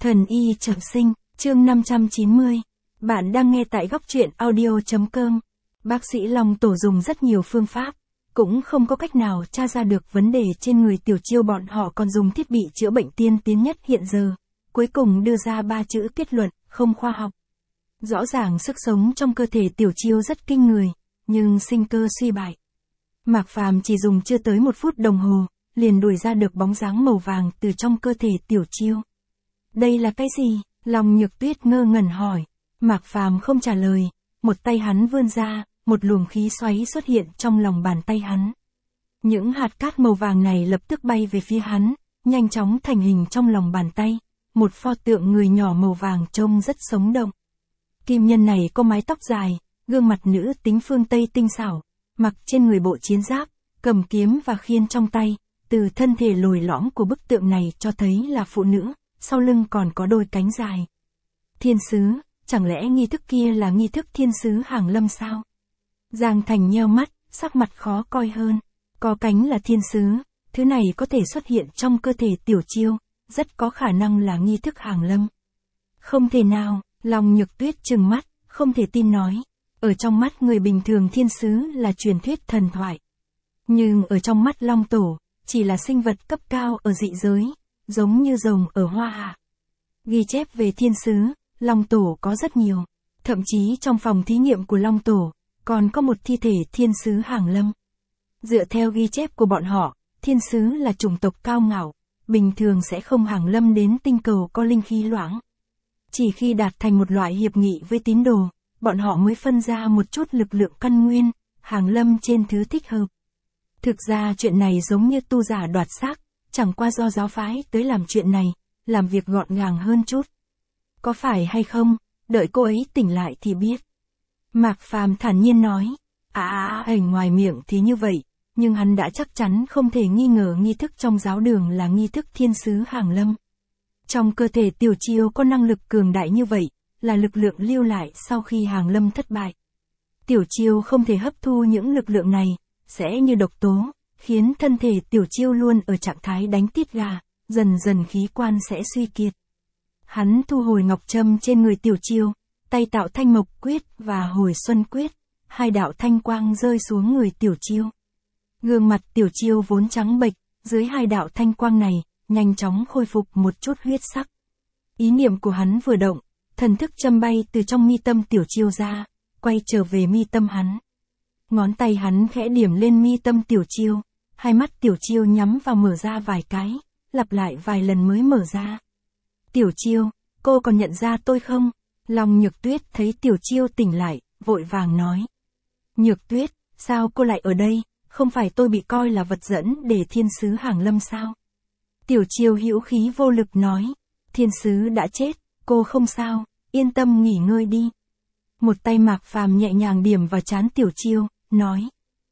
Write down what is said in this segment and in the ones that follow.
Thần y trọng sinh, chương 590. Bạn đang nghe tại góc truyện audio.com. Bác sĩ Long Tổ dùng rất nhiều phương pháp, cũng không có cách nào tra ra được vấn đề trên người Tiểu Chiêu. Bọn họ còn dùng thiết bị chữa bệnh tiên tiến nhất hiện giờ, cuối cùng đưa ra 3 chữ kết luận, không khoa học. Rõ ràng sức sống trong cơ thể Tiểu Chiêu rất kinh người, nhưng sinh cơ suy bại. Mạc Phàm chỉ dùng chưa tới 1 phút đồng hồ, liền đuổi ra được bóng dáng màu vàng từ trong cơ thể Tiểu Chiêu. Đây là cái gì? Long Nhược Tuyết ngơ ngẩn hỏi. Mạc Phàm không trả lời, một tay hắn vươn ra, một luồng khí xoáy xuất hiện trong lòng bàn tay hắn. Những hạt cát màu vàng này lập tức bay về phía hắn, nhanh chóng thành hình trong lòng bàn tay, một pho tượng người nhỏ màu vàng trông rất sống động. Kim nhân này có mái tóc dài, gương mặt nữ tính phương Tây tinh xảo, mặc trên người bộ chiến giáp, cầm kiếm và khiên trong tay, từ thân thể lồi lõm của bức tượng này cho thấy là phụ nữ, sau lưng còn có đôi cánh dài. Thiên sứ, chẳng lẽ nghi thức kia là nghi thức thiên sứ hàng lâm sao? Giang Thành nheo mắt, sắc mặt khó coi hơn. Có cánh là thiên sứ, thứ này có thể xuất hiện trong cơ thể Tiểu Chiêu, rất có khả năng là nghi thức hàng lâm. Không thể nào, Long Nhược Tuyết trừng mắt, không thể tin nói. Ở trong mắt người bình thường thiên sứ là truyền thuyết thần thoại. Nhưng ở trong mắt Long Tổ, chỉ là sinh vật cấp cao ở dị giới, giống như rồng ở Hoa Hạ. Ghi chép về thiên sứ, Long Tổ có rất nhiều. Thậm chí trong phòng thí nghiệm của Long Tổ, còn có một thi thể thiên sứ hàng lâm. Dựa theo ghi chép của bọn họ, thiên sứ là chủng tộc cao ngạo, bình thường sẽ không hàng lâm đến tinh cầu có linh khí loãng. Chỉ khi đạt thành một loại hiệp nghị với tín đồ, bọn họ mới phân ra một chút lực lượng căn nguyên, hàng lâm trên thứ thích hợp. Thực ra chuyện này giống như tu giả đoạt xác, chẳng qua do giáo phái tới làm chuyện này, làm việc gọn gàng hơn chút. Có phải hay không, đợi cô ấy tỉnh lại thì biết. Mạc Phàm thản nhiên nói, ngoài miệng thì như vậy, nhưng hắn đã chắc chắn không thể nghi ngờ nghi thức trong giáo đường là nghi thức thiên sứ hàng lâm. Trong cơ thể Tiểu Chiêu có năng lực cường đại như vậy, là lực lượng lưu lại sau khi hàng lâm thất bại. Tiểu Chiêu không thể hấp thu những lực lượng này, sẽ như độc tố, khiến thân thể Tiểu Chiêu luôn ở trạng thái đánh tiết gà, dần dần khí quan sẽ suy kiệt. Hắn thu hồi ngọc trâm trên người Tiểu Chiêu, tay tạo thanh mộc quyết và hồi xuân quyết, 2 đạo thanh quang rơi xuống người Tiểu Chiêu. Gương mặt Tiểu Chiêu vốn trắng bệch, dưới 2 đạo thanh quang này, nhanh chóng khôi phục một chút huyết sắc. Ý niệm của hắn vừa động, thần thức châm bay từ trong mi tâm Tiểu Chiêu ra, quay trở về mi tâm hắn. Ngón tay hắn khẽ điểm lên mi tâm Tiểu Chiêu, 2 mắt Tiểu Chiêu nhắm vào mở ra vài cái, lặp lại vài lần mới mở ra. Tiểu Chiêu, cô còn nhận ra tôi không? Long Nhược Tuyết thấy Tiểu Chiêu tỉnh lại, vội vàng nói. Nhược Tuyết, sao cô lại ở đây? Không phải tôi bị coi là vật dẫn để thiên sứ hàng lâm sao? Tiểu Chiêu hữu khí vô lực nói. Thiên sứ đã chết, cô không sao, yên tâm nghỉ ngơi đi. Một tay Mạc Phàm nhẹ nhàng điểm vào trán Tiểu Chiêu, nói.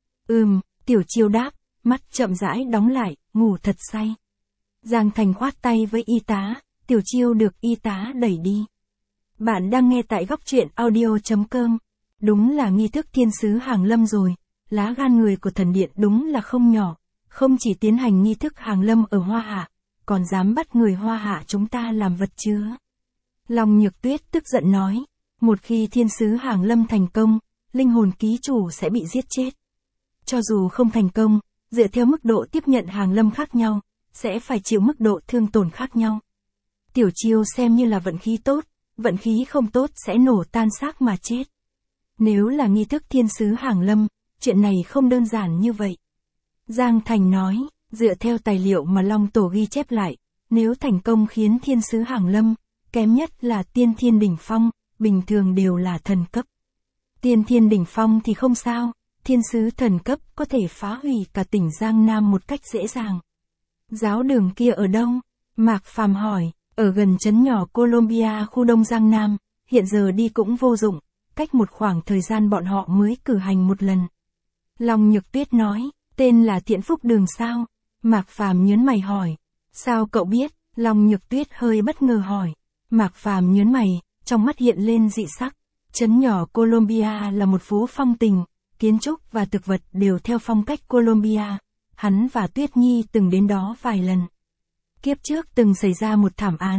Tiểu Chiêu đáp, mắt chậm rãi đóng lại, ngủ thật say. Giang Thành khoát tay với y tá, Tiểu Chiêu được y tá đẩy đi. Bạn đang nghe tại góc truyện audio.com. Đúng là nghi thức thiên sứ hàng lâm rồi, lá gan người của thần điện đúng là không nhỏ, không chỉ tiến hành nghi thức hàng lâm ở Hoa Hạ, còn dám bắt người Hoa Hạ chúng ta làm vật chứa. Long Nhược Tuyết tức giận nói, một khi thiên sứ hàng lâm thành công, linh hồn ký chủ sẽ bị giết chết. Cho dù không thành công, dựa theo mức độ tiếp nhận hàng lâm khác nhau, sẽ phải chịu mức độ thương tổn khác nhau. Tiểu Chiêu xem như là vận khí tốt, vận khí không tốt sẽ nổ tan xác mà chết. Nếu là nghi thức thiên sứ hàng lâm, chuyện này không đơn giản như vậy. Giang Thành nói, dựa theo tài liệu mà Long Tổ ghi chép lại, nếu thành công khiến thiên sứ hàng lâm, kém nhất là tiên thiên đỉnh phong, bình thường đều là thần cấp. Tiên thiên đỉnh phong thì không sao, thiên sứ thần cấp có thể phá hủy cả tỉnh Giang Nam một cách dễ dàng. Giáo đường kia ở đâu? Mạc Phàm hỏi, ở gần trấn nhỏ Colombia khu Đông Giang Nam, hiện giờ đi cũng vô dụng, cách một khoảng thời gian bọn họ mới cử hành một lần. Long Nhược Tuyết nói, tên là Thiện Phúc Đường sao? Mạc Phàm nhớn mày hỏi, sao cậu biết? Long Nhược Tuyết hơi bất ngờ hỏi. Mạc Phàm nhớn mày, trong mắt hiện lên dị sắc. Trấn nhỏ Colombia là một phố phong tình, kiến trúc và thực vật đều theo phong cách Colombia. Hắn và Tuyết Nhi từng đến đó vài lần. Kiếp trước từng xảy ra một thảm án,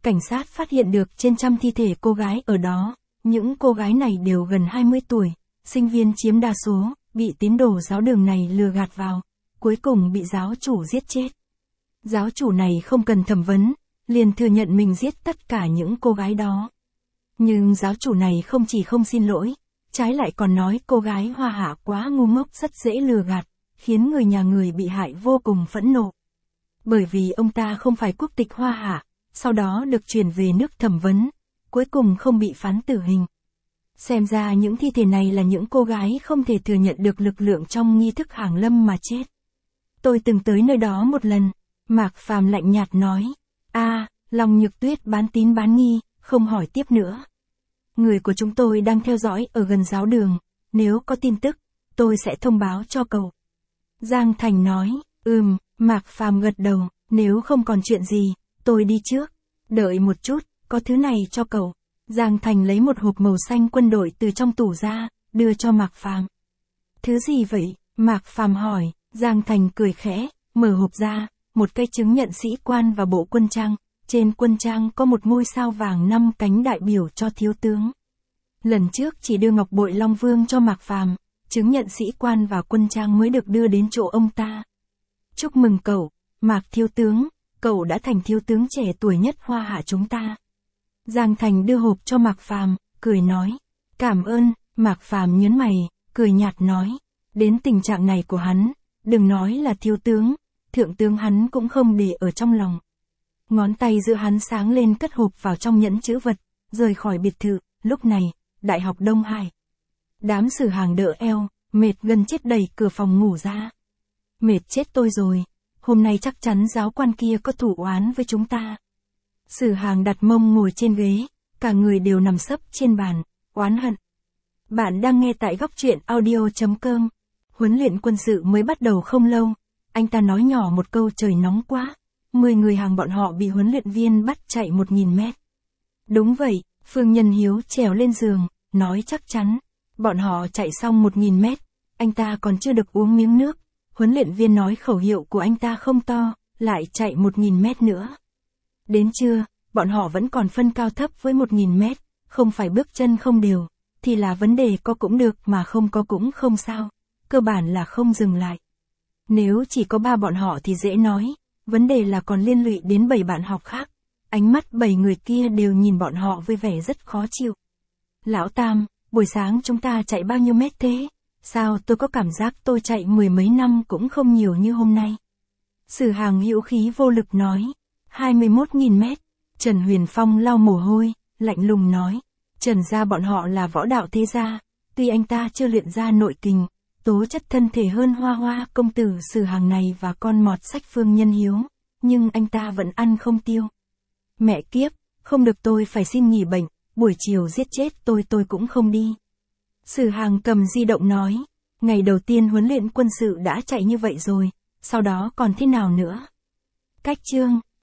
cảnh sát phát hiện được trên trăm thi thể cô gái ở đó. Những cô gái này đều gần 20 tuổi, sinh viên chiếm đa số, bị tín đồ giáo đường này lừa gạt vào, cuối cùng bị giáo chủ giết chết. Giáo chủ này không cần thẩm vấn, liền thừa nhận mình giết tất cả những cô gái đó. Nhưng giáo chủ này không chỉ không xin lỗi, trái lại còn nói cô gái Hoa Hạ quá ngu ngốc, rất dễ lừa gạt, khiến người nhà người bị hại vô cùng phẫn nộ. Bởi vì ông ta không phải quốc tịch Hoa Hạ, sau đó được chuyển về nước thẩm vấn, cuối cùng không bị phán tử hình. Xem ra những thi thể này là những cô gái không thể thừa nhận được lực lượng trong nghi thức hàng lâm mà chết. Tôi từng tới nơi đó một lần, Mạc Phàm lạnh nhạt nói. Long Nhược Tuyết bán tín bán nghi, không hỏi tiếp nữa. Người của chúng tôi đang theo dõi ở gần giáo đường, nếu có tin tức, tôi sẽ thông báo cho cậu. Giang Thành nói, Mạc Phàm gật đầu, nếu không còn chuyện gì, tôi đi trước. Đợi một chút, có thứ này cho cậu. Giang Thành lấy một hộp màu xanh quân đội từ trong tủ ra, đưa cho Mạc Phàm. Thứ gì vậy? Mạc Phàm hỏi. Giang Thành cười khẽ, mở hộp ra, một cây chứng nhận sĩ quan và bộ quân trang. Trên quân trang có một ngôi sao vàng 5 cánh đại biểu cho thiếu tướng. Lần trước chỉ đưa ngọc bội Long Vương cho Mạc Phàm, chứng nhận sĩ quan và quân trang mới được đưa đến chỗ ông ta. Chúc mừng cậu, Mạc thiếu tướng, cậu đã thành thiếu tướng trẻ tuổi nhất Hoa Hạ chúng ta. Giang Thành đưa hộp cho Mạc Phàm, cười nói. Cảm ơn. Mạc Phàm nhớn mày, cười nhạt nói. Đến tình trạng này của hắn, đừng nói là thiếu tướng, thượng tướng hắn cũng không để ở trong lòng. Ngón tay giữa hắn sáng lên cất hộp vào trong nhẫn chữ vật, rời khỏi biệt thự. Lúc này, Đại học Đông Hải. Đám Sử Hàng đỡ eo, mệt gần chết đẩy cửa phòng ngủ ra. Mệt chết tôi rồi, hôm nay chắc chắn giáo quan kia có thủ oán với chúng ta. Sử Hàng đặt mông ngồi trên ghế, cả người đều nằm sấp trên bàn, oán hận. Bạn đang nghe tại góc truyện audio.com. Huấn luyện quân sự mới bắt đầu không lâu, anh ta nói nhỏ một câu trời nóng quá. 10 người hàng bọn họ bị huấn luyện viên bắt chạy 1000 mét. Đúng vậy, Phương Nhân Hiếu trèo lên giường, nói chắc chắn. Bọn họ chạy xong 1000 mét, anh ta còn chưa được uống miếng nước. Huấn luyện viên nói khẩu hiệu của anh ta không to, lại chạy 1000 mét nữa. Đến trưa, bọn họ vẫn còn phân cao thấp với 1000 mét, không phải bước chân không đều, thì là vấn đề có cũng được mà không có cũng không sao. Cơ bản là không dừng lại. Nếu chỉ có 3 bọn họ thì dễ nói, vấn đề là còn liên lụy đến 7 bạn học khác. Ánh mắt 7 người kia đều nhìn bọn họ với vẻ rất khó chịu. Lão Tam, buổi sáng chúng ta chạy bao nhiêu mét thế? Sao tôi có cảm giác tôi chạy 10 mấy năm cũng không nhiều như hôm nay. Sử Hàng hữu khí vô lực nói. 21.000 mét. Trần Huyền Phong lau mồ hôi, lạnh lùng nói. Trần gia bọn họ là võ đạo thế gia, tuy anh ta chưa luyện ra nội kình, tố chất thân thể hơn Hoa Hoa công tử Sử Hàng này và con mọt sách Phương Nhân Hiếu, nhưng anh ta vẫn ăn không tiêu. Mẹ kiếp, không được, tôi phải xin nghỉ bệnh, buổi chiều giết chết tôi cũng không đi. Sử Hàng cầm di động nói, ngày đầu tiên huấn luyện quân sự đã chạy như vậy rồi, sau đó còn thế nào nữa? Cách chương